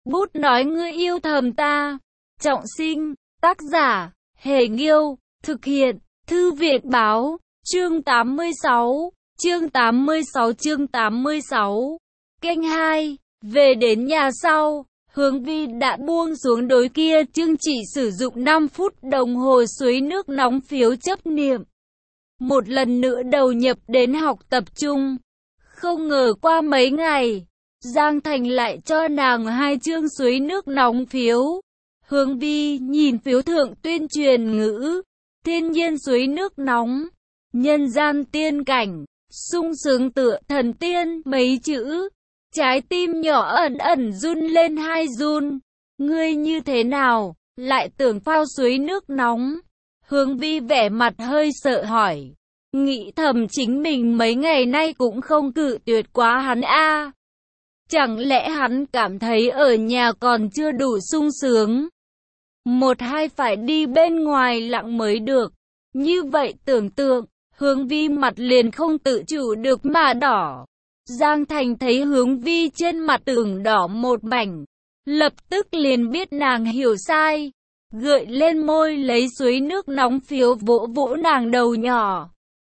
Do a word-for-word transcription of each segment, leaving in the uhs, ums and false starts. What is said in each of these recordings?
Bút nói ngươi yêu thầm ta. Trọng sinh, tác giả, Hề Nghiêu, thực hiện, Thư viện Báo, chương tám mươi sáu, chương tám mươi sáu chương tám mươi sáu. Kênh hai, về đến nhà sau, Hướng Vi đã buông xuống đối kia chương chỉ sử dụng năm phút đồng hồ suối nước nóng phiếu chấp niệm. Một lần nữa đầu nhập đến học tập trung. Không ngờ qua mấy ngày, Giang Thành lại cho nàng hai chương suối nước nóng phiếu. Hướng Vi nhìn phiếu thượng tuyên truyền ngữ, thiên nhiên suối nước nóng, nhân gian tiên cảnh, sung sướng tựa thần tiên mấy chữ. Trái tim nhỏ ẩn ẩn run lên hai run. Ngươi như thế nào, lại tưởng phao suối nước nóng? Hướng Vi vẻ mặt hơi sợ hỏi. Nghĩ thầm chính mình mấy ngày nay cũng không cự tuyệt quá hắn a. Chẳng lẽ hắn cảm thấy ở nhà còn chưa đủ sung sướng? Một hai phải đi bên ngoài lặng mới được. Như vậy tưởng tượng, Hướng Vi mặt liền không tự chủ được mà đỏ. Giang Thành thấy Hướng Vi trên mặt ửng đỏ một mảnh, lập tức liền biết nàng hiểu sai, gợi lên môi lấy suối nước nóng phiếu vỗ vỗ nàng đầu nhỏ.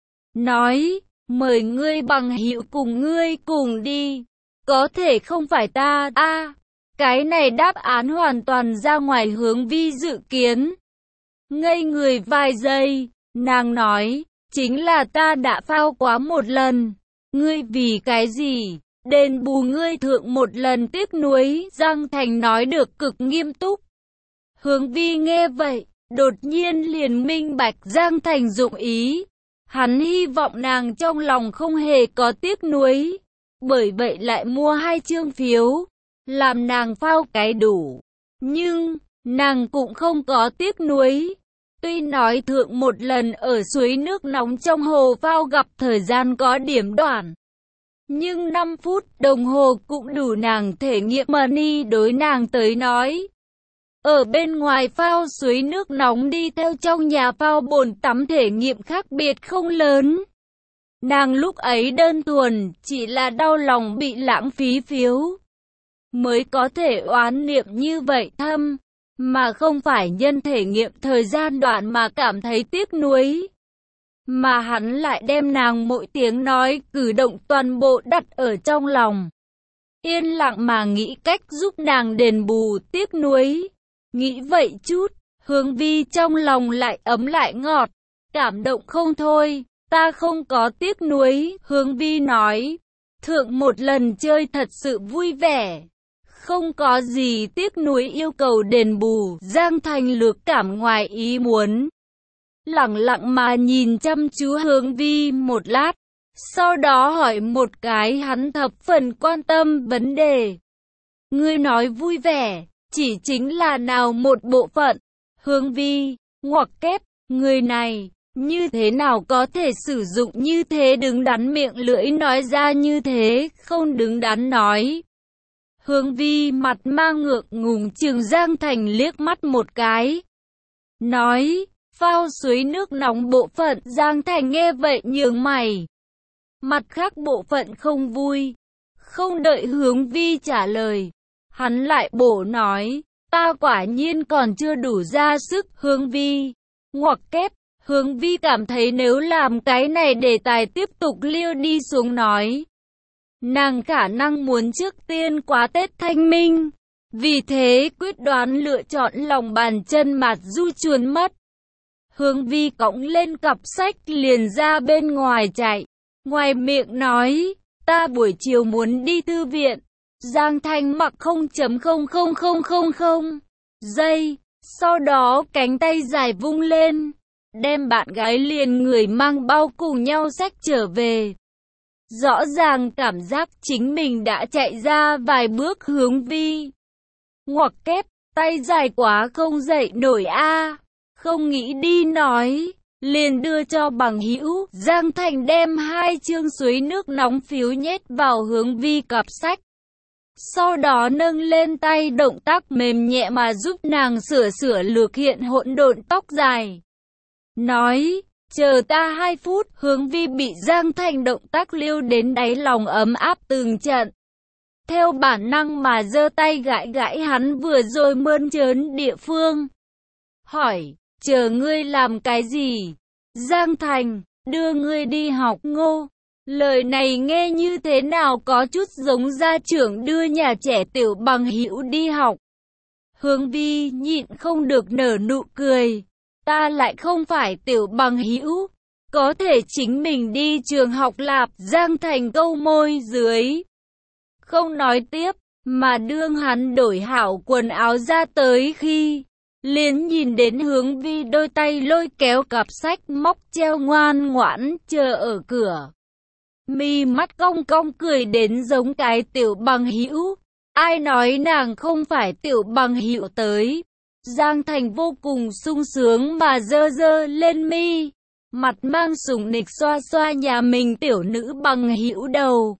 Nói, mời ngươi bằng hữu cùng ngươi cùng đi, có thể không phải ta a. À, cái này đáp án hoàn toàn ra ngoài Hướng Vi dự kiến. Ngây người vài giây, nàng nói, chính là ta đã phao quá một lần. Ngươi vì cái gì? Đền bù ngươi thượng một lần tiếc nuối, Giang Thành nói được cực nghiêm túc. Hướng Vi nghe vậy, đột nhiên liền minh bạch Giang Thành dụng ý. Hắn hy vọng nàng trong lòng không hề có tiếc nuối, bởi vậy lại mua hai chương phiếu, làm nàng phao cái đủ. Nhưng, nàng cũng không có tiếc nuối. Tuy nói thượng một lần ở suối nước nóng trong hồ phao gặp thời gian có điểm đoạn, nhưng năm phút đồng hồ cũng đủ nàng thể nghiệm money đối nàng tới nói. Ở bên ngoài phao suối nước nóng đi theo trong nhà phao bồn tắm thể nghiệm khác biệt không lớn. Nàng lúc ấy đơn thuần chỉ là đau lòng bị lãng phí phiếu, mới có thể oán niệm như vậy thâm. Mà không phải nhân thể nghiệm thời gian đoạn mà cảm thấy tiếc nuối. Mà hắn lại đem nàng mỗi tiếng nói, cử động toàn bộ đặt ở trong lòng. Yên lặng mà nghĩ cách giúp nàng đền bù tiếc nuối. Nghĩ vậy chút, Hướng Vi trong lòng lại ấm lại ngọt, cảm động không thôi. Ta không có tiếc nuối, Hướng Vi nói. Thượng một lần chơi thật sự vui vẻ. Không có gì tiếc nuối yêu cầu đền bù. Giang Thành lược cảm ngoài ý muốn, lặng lặng mà nhìn chăm chú Hướng Vi một lát, sau đó hỏi một cái hắn thập phần quan tâm vấn đề. Ngươi nói vui vẻ, chỉ chính là nào một bộ phận? Hướng Vi, ngoặc kép, người này, như thế nào có thể sử dụng như thế đứng đắn miệng lưỡi nói ra như thế, không đứng đắn nói. Hướng Vi mặt mang ngượng ngùng chừng Giang Thành liếc mắt một cái. Nói, phao suối nước nóng bộ phận. Giang Thành nghe vậy nhướng mày. Mặt khác bộ phận không vui. Không đợi Hướng Vi trả lời, hắn lại bổ nói, ta quả nhiên còn chưa đủ ra sức. Hướng Vi, ngoặc kép, Hướng Vi cảm thấy nếu làm cái này đề tài tiếp tục liêu đi xuống nói, nàng khả năng muốn trước tiên quá Tết Thanh Minh. Vì thế quyết đoán lựa chọn lòng bàn chân mạt du chuồn mất. Hướng Vi cõng lên cặp sách liền ra bên ngoài chạy. Ngoài miệng nói, ta buổi chiều muốn đi thư viện. Giang Thành mặc không chấm không không không không không giây. Sau đó cánh tay dài vung lên, đem bạn gái liền người mang bao cùng nhau xách trở về. Rõ ràng cảm giác chính mình đã chạy ra vài bước. Hướng Vi, ngoặc kép, tay dài quá không dậy nổi a. À. Không nghĩ đi nói, liền đưa cho bằng hữu. Giang Thành đem hai chương suối nước nóng phiếu nhét vào Hướng Vi cặp sách. Sau đó nâng lên tay động tác mềm nhẹ mà giúp nàng sửa sửa lược hiện hỗn độn tóc dài. Nói, chờ ta hai phút. Hướng Vi bị Giang Thành động tác liêu đến đáy lòng ấm áp từng trận. theo bản năng mà giơ tay gãi gãi hắn vừa rồi mơn trớn địa phương. Hỏi, chờ ngươi làm cái gì? Giang Thành, đưa ngươi đi học Ngô. Lời này nghe như thế nào có chút giống gia trưởng đưa nhà trẻ tiểu bằng hữu đi học. Hướng Vi nhịn không được nở nụ cười. Ta lại không phải tiểu bằng hữu, có thể chính mình đi trường học lạp. Giang Thành câu môi dưới, không nói tiếp, mà đương hắn đổi hảo quần áo ra tới khi liền nhìn đến Hướng Vi đôi tay lôi kéo cặp sách móc treo ngoan ngoãn chờ ở cửa. Mi mắt cong cong cười đến giống cái tiểu bằng hữu. Ai nói nàng không phải tiểu bằng hữu tới? Giang Thành vô cùng sung sướng mà dơ dơ lên mi, mặt mang sủng nịch xoa xoa nhà mình tiểu nữ bằng hữu đầu.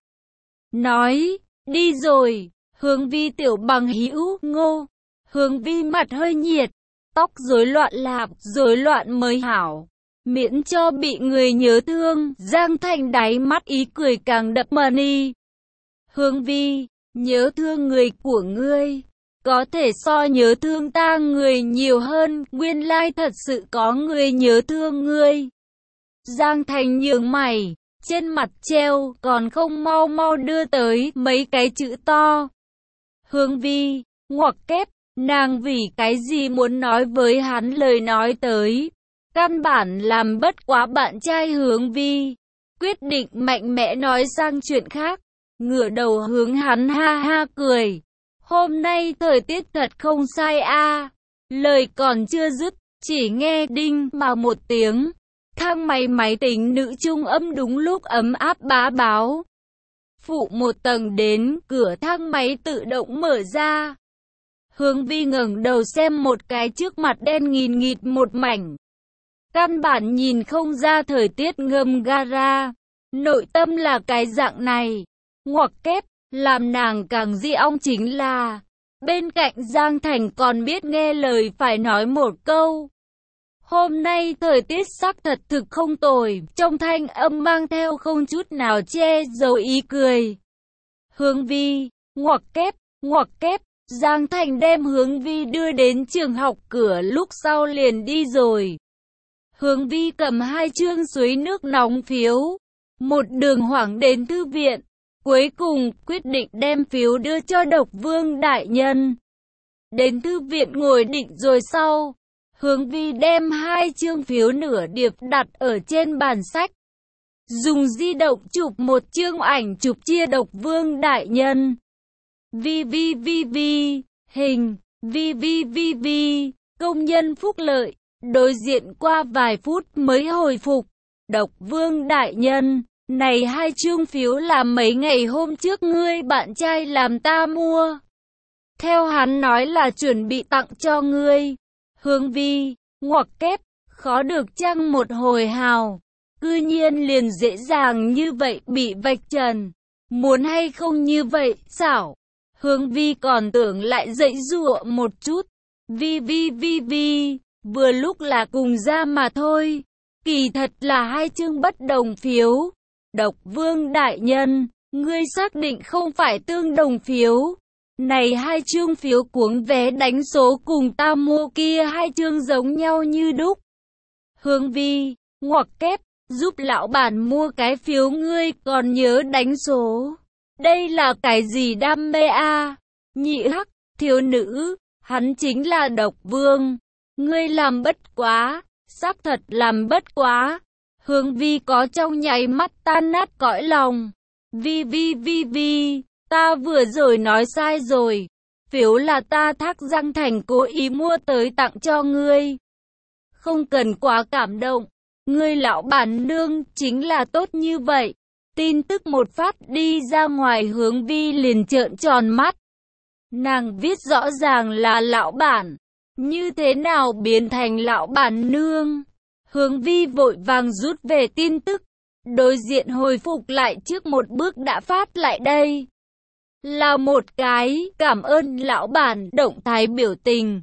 Nói, đi rồi, Hướng Vi tiểu bằng hữu Ngô. Hướng Vi mặt hơi nhiệt, tóc rối loạn lạp, rối loạn mới hảo, miễn cho bị người nhớ thương. Giang Thành đáy mắt ý cười càng đậm mờ đi. Hướng Vi, nhớ thương người của ngươi, có thể so nhớ thương ta người nhiều hơn, nguyên lai thật sự có người nhớ thương ngươi. Giang Thành nhướng mày, trên mặt treo, còn không mau mau đưa tới mấy cái chữ to. Hướng Vi, ngoặc kép, nàng vì cái gì muốn nói với hắn lời nói tới. Căn bản làm bất quá bạn trai Hướng Vi, quyết định mạnh mẽ nói sang chuyện khác, ngửa đầu hướng hắn ha ha cười. Hôm nay thời tiết thật không sai a. Lời còn chưa dứt, chỉ nghe đinh mà một tiếng. Thang máy máy tính nữ trung âm đúng lúc ấm áp bá báo. Phụ một tầng đến, cửa thang máy tự động mở ra. Hướng Vi ngẩng đầu xem một cái trước mặt đen nghìn nghịt một mảnh. Căn bản nhìn không ra thời tiết ngâm gara. Nội tâm là cái dạng này. Ngoặc kép, làm nàng càng di ong chính là bên cạnh Giang Thành còn biết nghe lời phải nói một câu. Hôm nay thời tiết sắc thật thực không tồi, trong thanh âm mang theo không chút nào che giấu ý cười. Hướng Vi, ngoặc kép, ngoặc kép, Giang Thành đem Hướng Vi đưa đến trường học cửa lúc sau liền đi rồi. Hướng Vi cầm hai chương suối nước nóng phiếu, một đường hoảng đến thư viện, cuối cùng quyết định đem phiếu đưa cho Độc Vương đại nhân. Đến thư viện ngồi định rồi sau, Hướng Vi đem hai chương phiếu nửa điệp đặt ở trên bàn sách. Dùng di động chụp một chương ảnh chụp chia Độc Vương đại nhân. Vi vi vi vi, hình, vi vi vi vi, công nhân phúc lợi, đối diện qua vài phút mới hồi phục. Độc Vương đại nhân, này hai chương phiếu là mấy ngày hôm trước ngươi bạn trai làm ta mua. Theo hắn nói là chuẩn bị tặng cho ngươi. Hướng Vi, ngoặc kép, khó được chăng một hồi hào. Cư nhiên liền dễ dàng như vậy bị vạch trần. Muốn hay không như vậy, xảo. Hướng Vi còn tưởng lại dạy dụa một chút. Vi vi vi vi, vừa lúc là cùng ra mà thôi. Kỳ thật là hai chương bất đồng phiếu. Độc Vương đại nhân, ngươi xác định không phải tương đồng phiếu. Này hai chương phiếu cuống vé đánh số cùng ta mua kia hai chương giống nhau như đúc. Hướng Vi, ngoặc kép, giúp lão bản mua cái phiếu ngươi còn nhớ đánh số. Đây là cái gì đam mê a? À? Nhị hắc, thiếu nữ, hắn chính là Độc Vương. Ngươi làm bất quá, xác thật làm bất quá. Hướng Vi có trong nháy mắt tan nát cõi lòng. Vi vi vi vi, ta vừa rồi nói sai rồi. Phiếu là ta Thác Giang Thành cố ý mua tới tặng cho ngươi. Không cần quá cảm động. Ngươi lão bản nương chính là tốt như vậy. Tin tức một phát đi ra ngoài, Hướng Vi liền trợn tròn mắt. Nàng viết rõ ràng là lão bản. Như thế nào biến thành lão bản nương? Hướng Vi vội vàng rút về tin tức. Đối diện hồi phục lại trước một bước đã phát lại đây. Là một cái cảm ơn lão bản động thái biểu tình.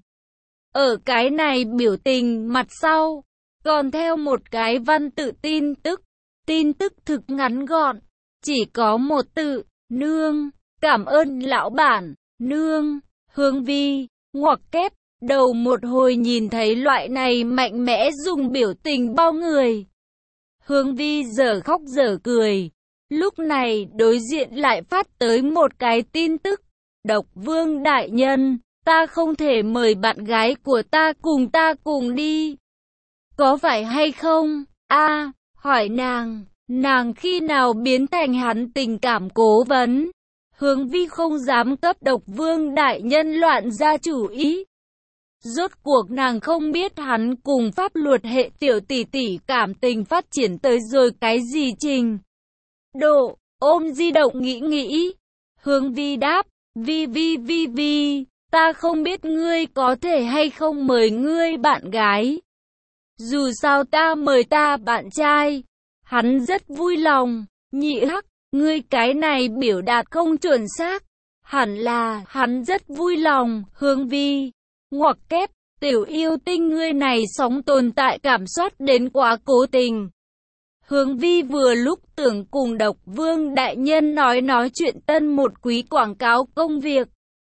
Ở cái này biểu tình mặt sau, còn theo một cái văn tự tin tức. Tin tức thực ngắn gọn, chỉ có một từ, nương. Cảm ơn lão bản, nương. Hướng Vi ngoặc kép đầu một hồi nhìn thấy loại này mạnh mẽ dùng biểu tình bao người. Hướng Vi dở khóc dở cười. Lúc này đối diện lại phát tới một cái tin tức. Độc Vương đại nhân, ta không thể mời bạn gái của ta cùng ta cùng đi. Có phải hay không? A, hỏi nàng, nàng khi nào biến thành hắn tình cảm cố vấn? Hướng Vi không dám cấp Độc Vương đại nhân loạn ra chủ ý. Rốt cuộc nàng không biết hắn cùng pháp luật hệ tiểu tỷ tỷ cảm tình phát triển tới rồi cái gì trình độ. Ôm di động nghĩ nghĩ. Hướng Vi đáp, Vi Vi Vi Vi, ta không biết ngươi có thể hay không mời ngươi bạn gái. Dù sao ta mời ta bạn trai, hắn rất vui lòng. Nhị hắc, ngươi cái này biểu đạt không chuẩn xác. Hẳn là hắn rất vui lòng. Hướng Vi ngoặc kép, tiểu yêu tinh ngươi này sống tồn tại cảm xúc đến quá cố tình. Hướng Vi vừa lúc tưởng cùng Độc Vương đại nhân nói nói chuyện tân một quý quảng cáo công việc.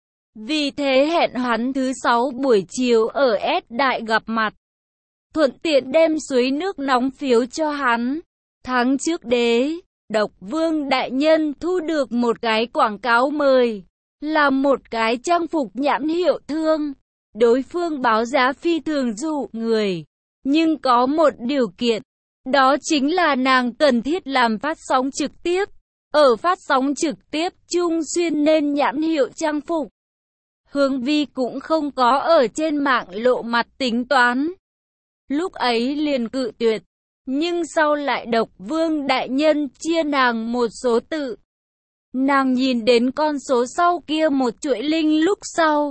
Vì thế hẹn hắn thứ sáu buổi chiều ở S Đại gặp mặt. Thuận tiện đem suối nước nóng phiếu cho hắn. Tháng trước đế, Độc Vương đại nhân thu được một cái quảng cáo mời. Là một cái trang phục nhãn hiệu thương. Đối phương báo giá phi thường dụ người. Nhưng có một điều kiện. Đó chính là nàng cần thiết làm phát sóng trực tiếp. Ở phát sóng trực tiếp chung xuyên nên nhãn hiệu trang phục. Hướng Vi cũng không có ở trên mạng lộ mặt tính toán. Lúc ấy liền cự tuyệt. Nhưng sau lại Độc Vương đại nhân chia nàng một số tự. Nàng nhìn đến con số sau kia một chuỗi linh lúc sau.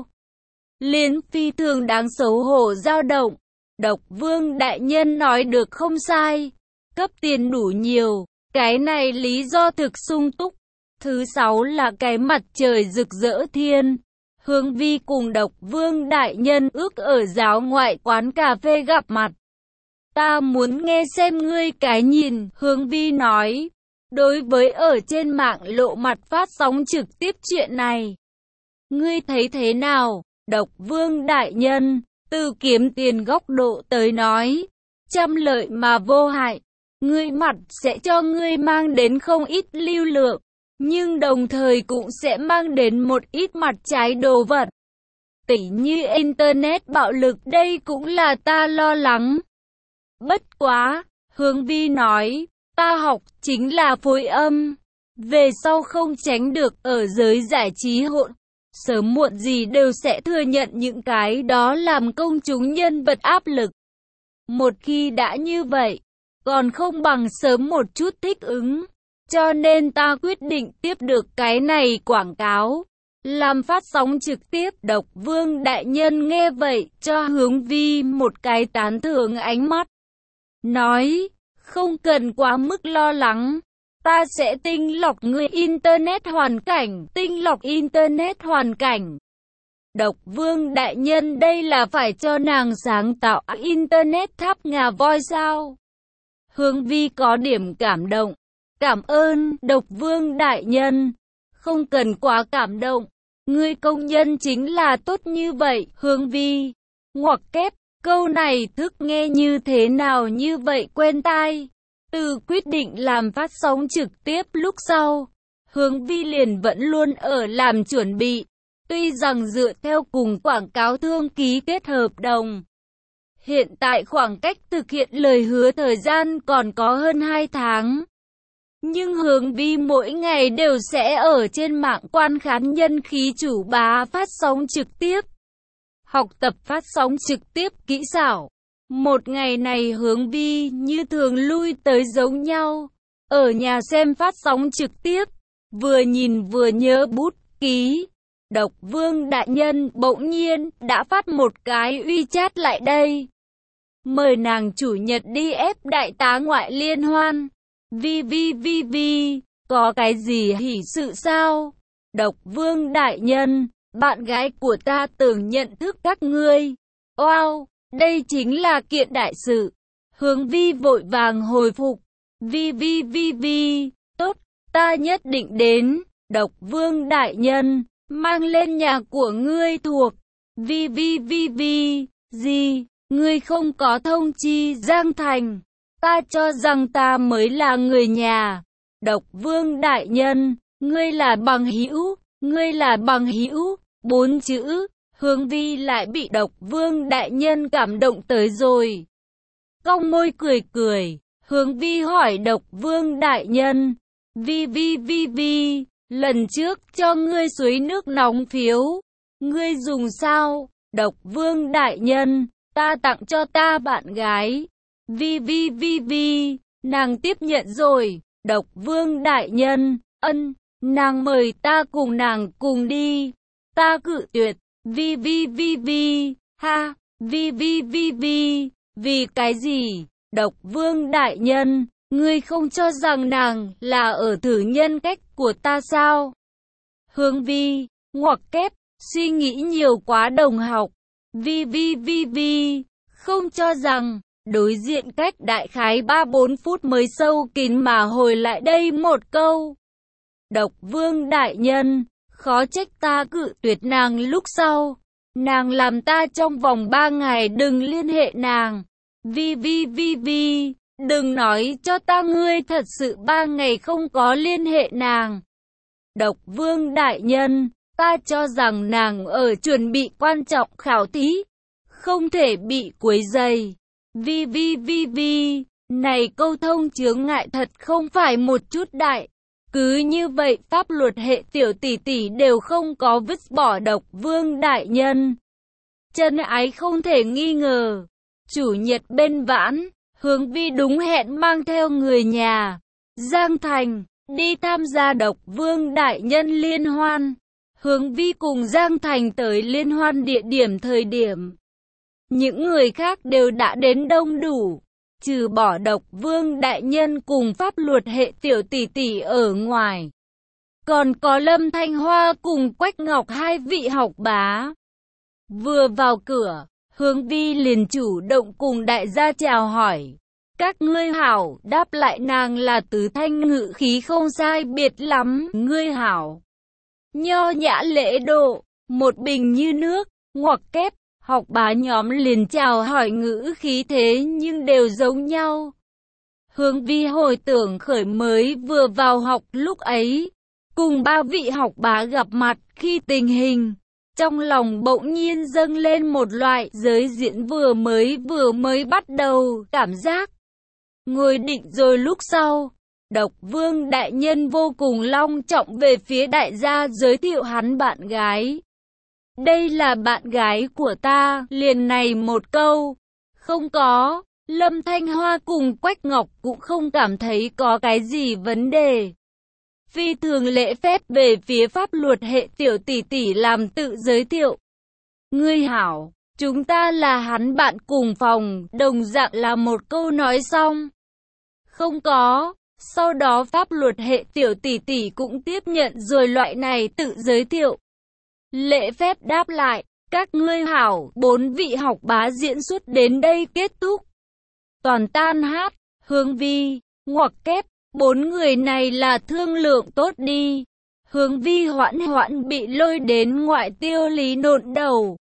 Liền phi thường đáng xấu hổ dao động. Độc Vương đại nhân nói được không sai. Cấp tiền đủ nhiều. Cái này lý do thực sung túc. Thứ sáu là cái mặt trời rực rỡ thiên. Hướng Vi cùng Độc Vương đại nhân ước ở giáo ngoại quán cà phê gặp mặt. Ta muốn nghe xem ngươi cái nhìn. Hướng Vi nói. Đối với ở trên mạng lộ mặt phát sóng trực tiếp chuyện này, ngươi thấy thế nào? Độc Vương đại nhân, từ kiếm tiền góc độ tới nói, trăm lợi mà vô hại. Ngươi mặt sẽ cho ngươi mang đến không ít lưu lượng, nhưng đồng thời cũng sẽ mang đến một ít mặt trái đồ vật. Tỉ như Internet bạo lực, đây cũng là ta lo lắng. Bất quá, Hướng Vi nói, ta học chính là phối âm. Về sau không tránh được ở giới giải trí hỗn. Sớm muộn gì đều sẽ thừa nhận những cái đó làm công chúng nhân vật áp lực. Một khi đã như vậy, còn không bằng sớm một chút thích ứng. Cho nên ta quyết định tiếp được cái này quảng cáo. Làm phát sóng trực tiếp. Độc Vương đại nhân nghe vậy cho Hướng Vi một cái tán thưởng ánh mắt. Nói, không cần quá mức lo lắng. Ta sẽ tinh lọc người Internet hoàn cảnh. Tinh lọc Internet hoàn cảnh. Độc Vương đại nhân đây là phải cho nàng sáng tạo Internet tháp ngà voi sao? Hướng Vi có điểm cảm động. Cảm ơn, Độc Vương đại nhân. Không cần quá cảm động. Ngươi công nhân chính là tốt như vậy. Hướng Vi ngoặc kép, câu này thức nghe như thế nào như vậy quen tai. Từ quyết định làm phát sóng trực tiếp lúc sau, Hướng Vi liền vẫn luôn ở làm chuẩn bị. Tuy rằng dựa theo cùng quảng cáo thương ký kết hợp đồng, hiện tại khoảng cách thực hiện lời hứa thời gian còn có hơn hai tháng. Nhưng Hướng Vi mỗi ngày đều sẽ ở trên mạng quan khán nhân khí chủ bá phát sóng trực tiếp. Học tập phát sóng trực tiếp kỹ xảo. Một ngày này Hướng Vi như thường lui tới giống nhau. Ở nhà xem phát sóng trực tiếp. Vừa nhìn vừa nhớ bút ký. Độc Vương đại nhân bỗng nhiên đã phát một cái WeChat lại đây. Mời nàng chủ nhật đi ép đại tá ngoại liên hoan. Vi Vi Vi Vi, có cái gì hỉ sự sao? Độc Vương đại nhân, bạn gái của ta tưởng nhận thức các ngươi. Wow, đây chính là kiện đại sự. Hướng Vi vội vàng hồi phục. Vi Vi Vi Vi, tốt, ta nhất định đến. Độc Vương đại nhân, mang lên nhà của ngươi thuộc. Vi vi vi vi, gì, ngươi không có thông chi Giang Thành. Ta cho rằng ta mới là người nhà. Độc Vương đại nhân, ngươi là bằng hữu, ngươi là bằng hữu. Bốn chữ, Hướng Vi lại bị Độc Vương đại nhân cảm động tới rồi. Cong môi cười cười, Hướng Vi hỏi Độc Vương đại nhân, Vi vi vi vi, lần trước cho ngươi suối nước nóng phiếu, ngươi dùng sao? Độc Vương đại nhân, ta tặng cho ta bạn gái. Vi vi vi vi, nàng tiếp nhận rồi. Độc Vương đại nhân, ân, nàng mời ta cùng nàng cùng đi. Ta cự tuyệt. Vi vi vi vi, ha, vi vi vi vi, vì cái gì? Độc Vương đại nhân, ngươi không cho rằng nàng là ở thử nhân cách của ta sao? Hướng Vi, ngoặc kép, suy nghĩ nhiều quá đồng học. Vi vi vi vi, không cho rằng, đối diện cách đại khái ba bốn phút mới sâu kín mà hồi lại đây một câu. Độc Vương đại nhân, khó trách ta cự tuyệt nàng lúc sau. Nàng làm ta trong vòng ba ngày đừng liên hệ nàng. Vi vi vi vi, đừng nói cho ta ngươi thật sự ba ngày không có liên hệ nàng. Độc Vương đại nhân, ta cho rằng nàng ở chuẩn bị quan trọng khảo thí, không thể bị quấy rầy. Vi vi vi vi, này câu thông chướng ngại thật không phải một chút đại. Cứ như vậy pháp luật hệ tiểu tỷ tỷ đều không có vứt bỏ Độc Vương đại nhân. Chân ái không thể nghi ngờ. Chủ nhật bên Vãn, Hướng Vi đúng hẹn mang theo người nhà Giang Thành đi tham gia Độc Vương đại nhân liên hoan. Hướng Vi cùng Giang Thành tới liên hoan địa điểm thời điểm, những người khác đều đã đến đông đủ, trừ bỏ Độc Vương đại nhân cùng pháp luật hệ tiểu tỷ tỷ ở ngoài. Còn có Lâm Thanh Hoa cùng Quách Ngọc hai vị học bá. Vừa vào cửa, Hướng Vi liền chủ động cùng đại gia chào hỏi. Các ngươi hảo, đáp lại nàng là tứ thanh ngự khí không sai biệt lắm. Ngươi hảo, nho nhã lễ độ, một bình như nước, ngoặc kép. Học bá nhóm liền chào hỏi ngữ khí thế nhưng đều giống nhau. Hướng Vi hồi tưởng khởi mới vừa vào học lúc ấy, cùng ba vị học bá gặp mặt khi tình hình, trong lòng bỗng nhiên dâng lên một loại giới diễn vừa mới vừa mới bắt đầu cảm giác. Ngồi định rồi lúc sau, Độc Vương đại nhân vô cùng long trọng về phía đại gia giới thiệu hắn bạn gái. Đây là bạn gái của ta, liền này một câu. Không có, Lâm Thanh Hoa cùng Quách Ngọc cũng không cảm thấy có cái gì vấn đề. Phi thường lễ phép về phía pháp luật hệ tiểu tỷ tỷ làm tự giới thiệu. Ngươi hảo, chúng ta là hắn bạn cùng phòng, đồng dạng là một câu nói xong. Không có, sau đó pháp luật hệ tiểu tỷ tỷ cũng tiếp nhận rồi loại này tự giới thiệu. Lễ phép đáp lại, các ngươi hảo, bốn vị học bá diễn xuất đến đây kết thúc. Toàn tan hát, Hướng Vi, ngoặc kép, bốn người này là thương lượng tốt đi. Hướng Vi hoãn hoãn bị lôi đến ngoại tiêu lý nộn đầu.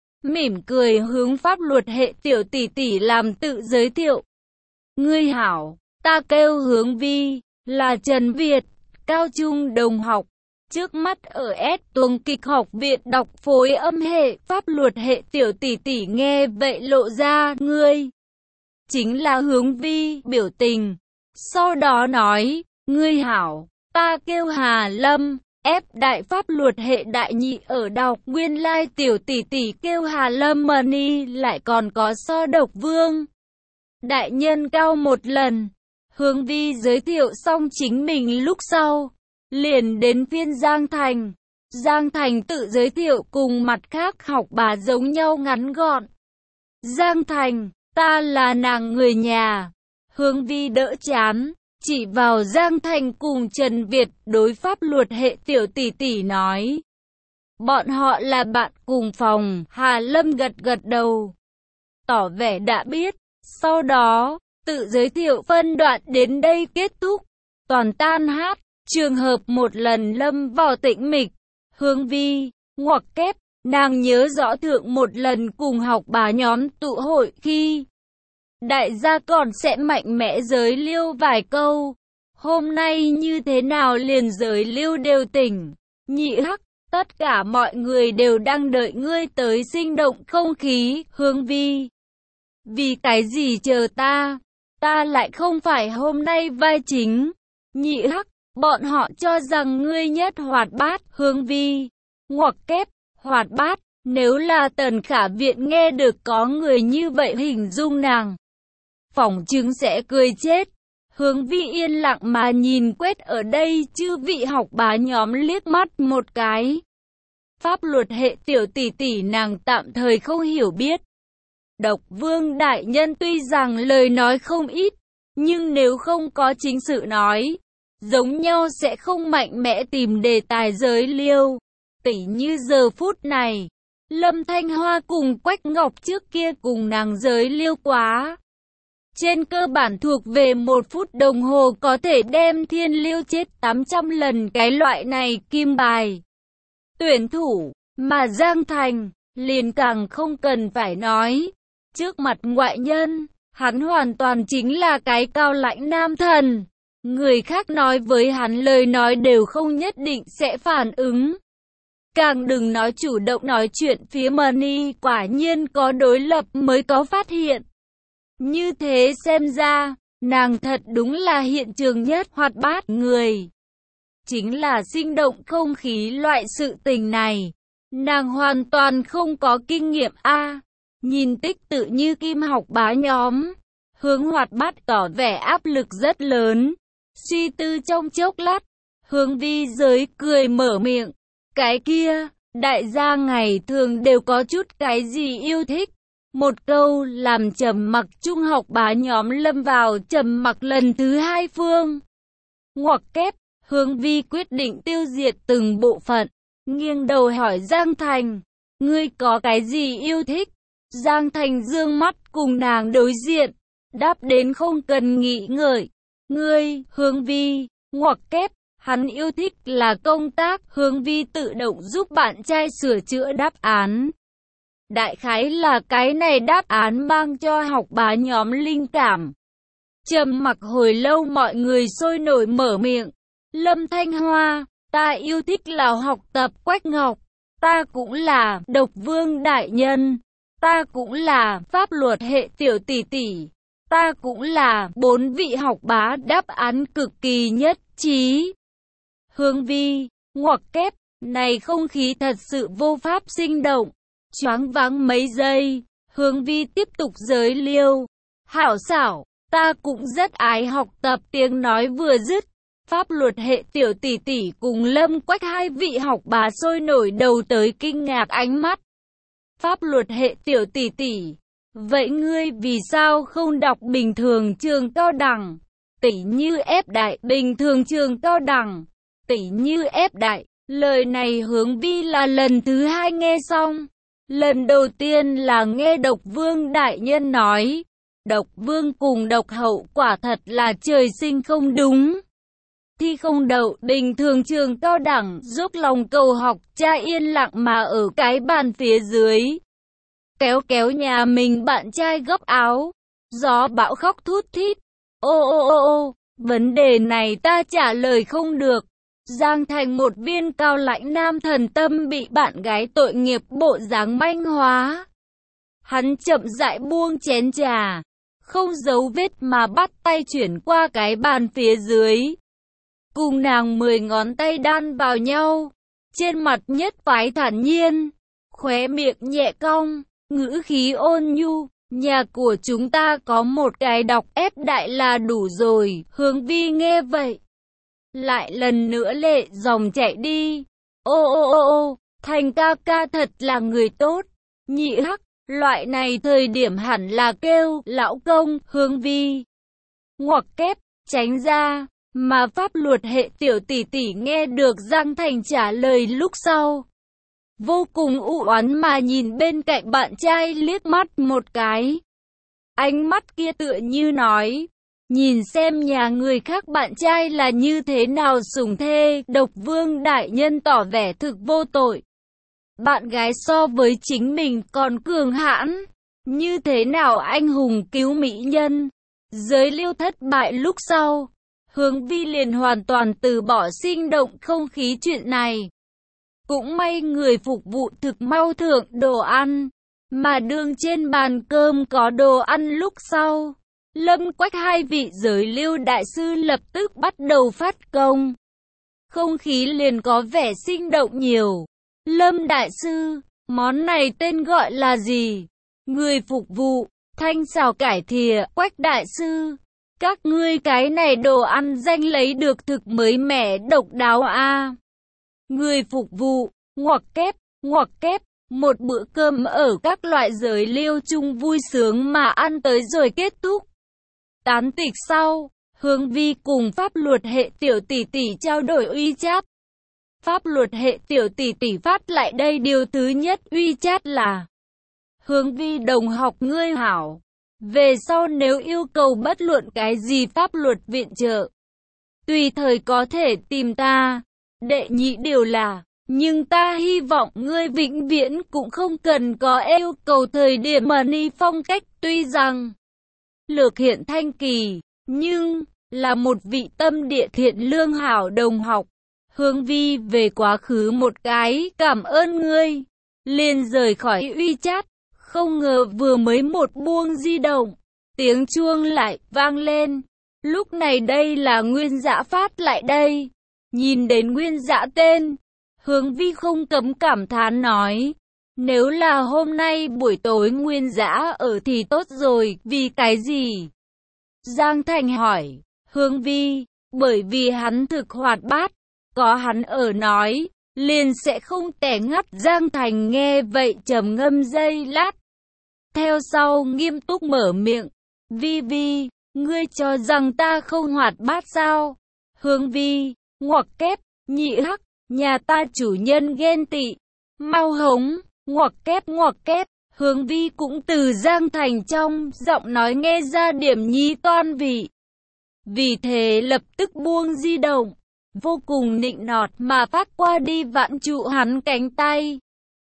Mỉm cười hướng pháp luật hệ tiểu tỷ tỷ làm tự giới thiệu. Ngươi hảo, ta kêu Hướng Vi, là Trần Việt, cao trung đồng học. Trước mắt ở S tuồng kịch học viện đọc phối âm hệ, pháp luật hệ tiểu tỷ tỷ nghe vậy lộ ra, ngươi chính là Hướng Vi, biểu tình. Sau đó nói, ngươi hảo, ta kêu Hà Lâm, F đại pháp luật hệ đại nhị ở đọc, nguyên lai tiểu tỷ tỷ kêu Hà Lâm Mani, lại còn có so Độc Vương đại nhân cao một lần. Hướng Vi giới thiệu xong chính mình lúc sau, liền đến phiên Giang Thành. Giang Thành tự giới thiệu cùng mặt khác học bá giống nhau ngắn gọn. Giang Thành, ta là nàng người nhà. Hướng Vi đỡ chán, chỉ vào Giang Thành cùng Trần Việt đối pháp luật hệ tiểu tỷ tỷ nói. Bọn họ là bạn cùng phòng, Hà Lâm gật gật đầu, tỏ vẻ đã biết. Sau đó, tự giới thiệu phân đoạn đến đây kết thúc, toàn tan hát. Trường hợp một lần lâm vào tĩnh mịch, Hướng Vi, ngoặc kép, nàng nhớ rõ thượng một lần cùng học bá nhóm tụ hội khi đại gia còn sẽ mạnh mẽ giới liêu vài câu. Hôm nay như thế nào liền giới liêu đều tỉnh. Nhị hắc, tất cả mọi người đều đang đợi ngươi tới sinh động không khí. Hướng Vi, vì cái gì chờ ta? Ta lại không phải hôm nay vai chính. Nhị hắc, bọn họ cho rằng ngươi nhất hoạt bát. Hướng Vi, ngoặc kép, hoạt bát. Nếu là Tần Khả Viện nghe được có người như vậy hình dung nàng, phỏng chứng sẽ cười chết. Hướng Vi yên lặng mà nhìn quét ở đây chư vị học bá nhóm liếc mắt một cái. Pháp luật hệ tiểu tỷ tỷ nàng tạm thời không hiểu biết. Độc Vương đại nhân tuy rằng lời nói không ít, nhưng nếu không có chính sự nói, giống nhau sẽ không mạnh mẽ tìm đề tài giới liêu. Tỉ như giờ phút này, Lâm Thanh Hoa cùng Quách Ngọc trước kia cùng nàng giới liêu quá. Trên cơ bản thuộc về một phút đồng hồ có thể đem thiên liêu chết tám trăm lần cái loại này kim bài. Tuyển thủ, mà Giang Thành, liền càng không cần phải nói. Trước mặt ngoại nhân, hắn hoàn toàn chính là cái cao lãnh nam thần. Người khác nói với hắn lời nói đều không nhất định sẽ phản ứng. Càng đừng nói chủ động nói chuyện phía Money, quả nhiên có đối lập mới có phát hiện. Như thế xem ra, nàng thật đúng là hiện trường nhất hoạt bát người. Chính là sinh động không khí loại sự tình này. Nàng hoàn toàn không có kinh nghiệm a. Nhìn tích tự như kim học bá nhóm, Hướng hoạt bát tỏ vẻ áp lực rất lớn. Suy tư trong chốc lát, Hướng Vi giới cười mở miệng. Cái kia, đại gia ngày thường đều có chút cái gì yêu thích. Một câu làm trầm mặc trung học bá nhóm lâm vào trầm mặc lần thứ hai phương. Ngoặc kép, Hướng Vi quyết định tiêu diệt từng bộ phận. Nghiêng đầu hỏi Giang Thành, ngươi có cái gì yêu thích? Giang Thành dương mắt cùng nàng đối diện, đáp đến không cần nghĩ ngợi. Ngươi, Hướng Vi, ngoặc kép, hắn yêu thích là công tác. Hướng Vi tự động giúp bạn trai sửa chữa đáp án. Đại khái là cái này đáp án mang cho học bá nhóm linh cảm. Trầm mặc hồi lâu mọi người sôi nổi mở miệng. Lâm Thanh Hoa, ta yêu thích là học tập. Quách Ngọc, ta cũng là Độc Vương đại nhân. Ta cũng là pháp luật hệ tiểu tỷ tỷ. Ta cũng là bốn vị học bá đáp án cực kỳ nhất trí. Hướng Vi, ngoặc kép, này không khí thật sự vô pháp sinh động. Choáng váng mấy giây, Hướng Vi tiếp tục giới liêu. Hảo xảo, ta cũng rất ái học tập. Tiếng nói vừa dứt, pháp luật hệ tiểu tỷ tỷ cùng Lâm Quách hai vị học bá sôi nổi đầu tới kinh ngạc ánh mắt. Pháp luật hệ tiểu tỷ tỷ, vậy ngươi vì sao không đọc bình thường trường cao đẳng? Tỷ như ép đại, bình thường trường cao đẳng, tỷ như ép đại. Lời này Hướng Vi là lần thứ hai nghe xong. Lần đầu tiên là nghe Độc Vương đại nhân nói. Độc Vương cùng Độc Hậu quả thật là trời sinh không đúng. Thi không đậu bình thường trường cao đẳng, dốc lòng cầu học, cha yên lặng mà ở cái bàn phía dưới. Kéo kéo nhà mình bạn trai gấp áo. Gió bão khóc thút thít. Ô ô ô ô, vấn đề này ta trả lời không được. Giang Thành một viên cao lãnh nam thần tâm bị bạn gái tội nghiệp bộ dáng manh hóa. Hắn chậm rãi buông chén trà, không giấu vết mà bắt tay chuyển qua cái bàn phía dưới. Cùng nàng mười ngón tay đan vào nhau, trên mặt nhất phái thản nhiên, khóe miệng nhẹ cong, ngữ khí ôn nhu. Nhà của chúng ta có một cái đọc ép đại là đủ rồi. Hướng Vi nghe vậy, lại lần nữa lệ dòng chạy đi. Ô ô ô ô, Thành ca ca thật là người tốt. Nhị hắc, loại này thời điểm hẳn là kêu lão công. Hướng Vi, ngoặc kép, tránh ra. Mà pháp luật hệ tiểu tỷ tỷ nghe được Giang Thành trả lời lúc sau, vô cùng u oán mà nhìn bên cạnh bạn trai liếc mắt một cái. Ánh mắt kia tựa như nói, Nhìn xem nhà người khác bạn trai là như thế nào sủng thê, Độc Vương đại nhân tỏ vẻ thực vô tội. Bạn gái so với chính mình còn cường hãn, như thế nào anh hùng cứu mỹ nhân. Giới Liêu thất bại lúc sau, Hướng Vi liền hoàn toàn từ bỏ sinh động không khí chuyện này. Cũng may người phục vụ thực mau thượng đồ ăn, mà đương trên bàn cơm có đồ ăn lúc sau. Lâm Quách hai vị Giới Liêu đại sư lập tức bắt đầu phát công. Không khí liền có vẻ sinh động nhiều. Lâm đại sư, món này tên gọi là gì? Người phục vụ, thanh xào cải thìa. Quách đại sư, các ngươi cái này đồ ăn danh lấy được thực mới mẻ độc đáo a. À. Người phục vụ, ngoặc kép, ngoặc kép. Một bữa cơm ở các loại Giới Liêu chung vui sướng mà ăn tới rồi kết thúc. Tán tịch sau, Hướng Vi cùng pháp luật hệ tiểu tỷ tỷ trao đổi uy chat. Pháp luật hệ tiểu tỷ tỷ phát lại đây điều thứ nhất uy chat là: Hướng Vi đồng học ngươi hảo. Về sau nếu yêu cầu bất luận cái gì pháp luật viện trợ, tùy thời có thể tìm ta. Đệ nhị điều là: nhưng ta hy vọng ngươi vĩnh viễn cũng không cần có yêu cầu thời điểm money phong cách tuy rằng lược hiện thanh kỳ, nhưng là một vị tâm địa thiện lương hảo đồng học. Hướng Vi về quá khứ một cái cảm ơn ngươi, liền rời khỏi uy chat. Không ngờ vừa mới một buông di động, tiếng chuông lại vang lên. Lúc này đây là Nguyên Dã phát lại đây. Nhìn đến Nguyên Dã tên, Hướng Vi không cấm cảm thán nói: nếu là hôm nay buổi tối Nguyên Dã ở thì tốt rồi. Vì cái gì? Giang Thành hỏi. Hướng Vi: bởi vì hắn thực hoạt bát, có hắn ở nói, liền sẽ không tẻ ngắt. Giang Thành nghe vậy trầm ngâm giây lát, theo sau nghiêm túc mở miệng: Vi Vi, ngươi cho rằng ta không hoạt bát sao? Hướng Vi: ngoặc kép, nhị hắc, nhà ta chủ nhân ghen tị, mau hống, ngoặc kép ngoặc kép. Hướng Vi cũng từ Giang Thành trong giọng nói nghe ra điểm nhi toan vị. Vì thế lập tức buông di động, vô cùng nịnh nọt mà phát qua đi vãn trụ hắn cánh tay.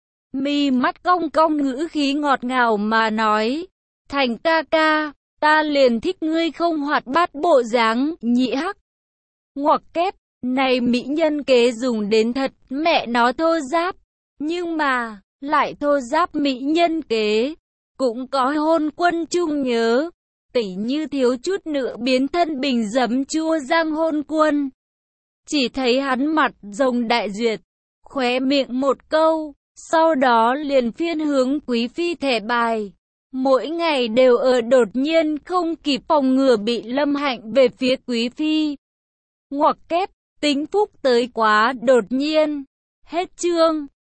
Mi mắt cong cong ngữ khí ngọt ngào mà nói: Thành ca ca, ta liền thích ngươi không hoạt bát bộ dáng. Nhị hắc, ngoặc kép, này mỹ nhân kế dùng đến thật mẹ nó thô giáp, nhưng mà lại thô giáp mỹ nhân kế, cũng có hôn quân chung nhớ, tỉ như thiếu chút nữa biến thân bình giấm chua giang hôn quân. Chỉ thấy hắn mặt rồng đại duyệt, khóe miệng một câu, sau đó liền phiên hướng quý phi thẻ bài. Mỗi ngày đều ở đột nhiên không kịp phòng ngừa bị Lâm Hạnh về phía quý phi. Ngoặc kép, tính phúc tới quá đột nhiên. Hết chương.